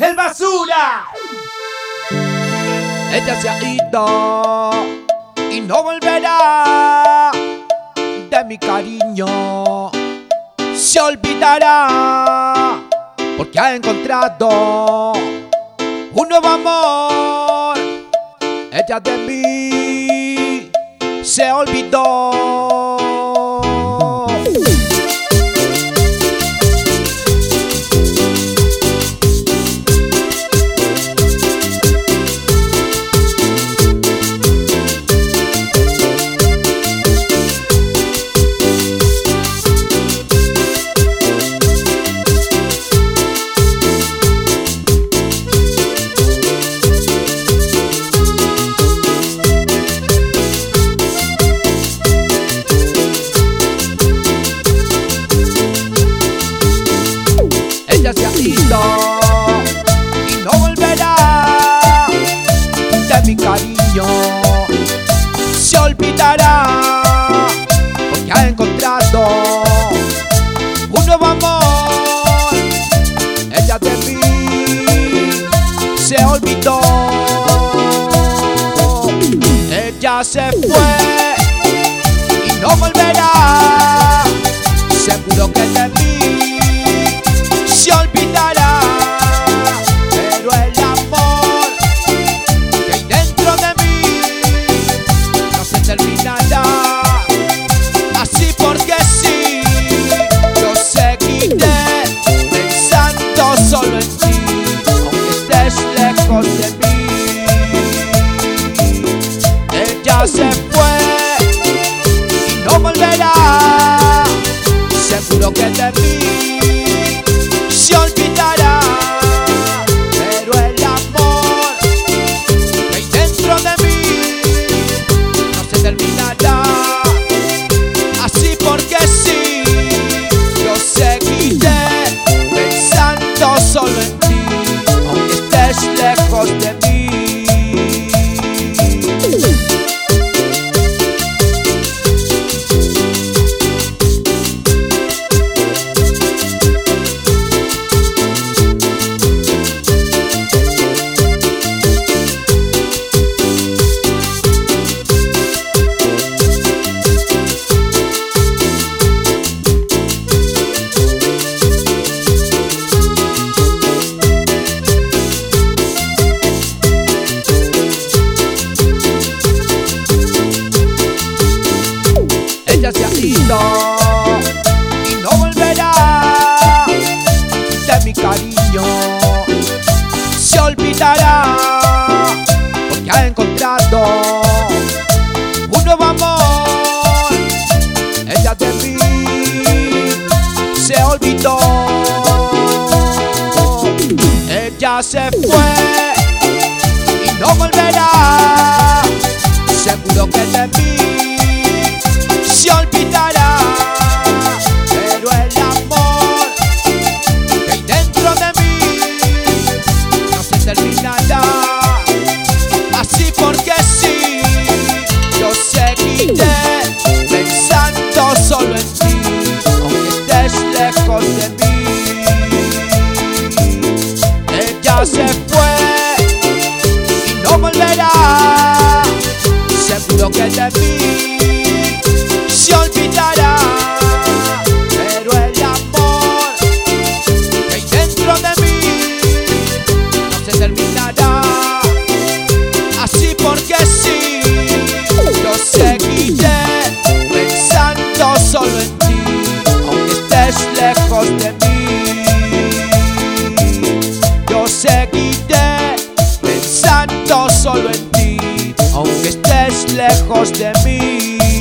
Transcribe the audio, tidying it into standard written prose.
¡El basura! Ella se ha ido y no volverá de mi cariño. Se olvidará porque ha encontrado un nuevo amor. Ella de mí se olvidó. Ella se ha ido y no volverá de mi cariño. Se olvidará porque ha encontrado un nuevo amor. Ella de mí se olvidó. Ella se fue y no volverá. Seguro que de mí se olvidará, pero el amor que hay dentro de mí no se terminará. Así porque sí, yo seguiré pensando solo en ti, aunque estés lejos de mí. Ella se fue y no volverá, seguro que de mí se olvidará, pero el amor que hay dentro de mí no se terminará. Así porque sí, yo seguiré pensando solo en ti, aunque estés lejos de mí. Ella se ha ido y no volverá de mi cariño. Se olvidará porque ha encontrado un nuevo amor. Ella de mí se olvidó. Ella se fue y no volverá. Seguro que de mí se olvidará, pero el amor que hay dentro de mí no se terminará. Así porque sí, yo seguiré pensando solo en ti, aunque estés lejos de mí. Ella se fue y no volverá, seguro que de mí se olvidará, pero el amor que hay dentro de mí no se terminará. Así porque sí, yo seguiré pensando solo en ti, aunque estés lejos de mí. Yo seguiré pensando solo en ti, aunque estés lejos de mí.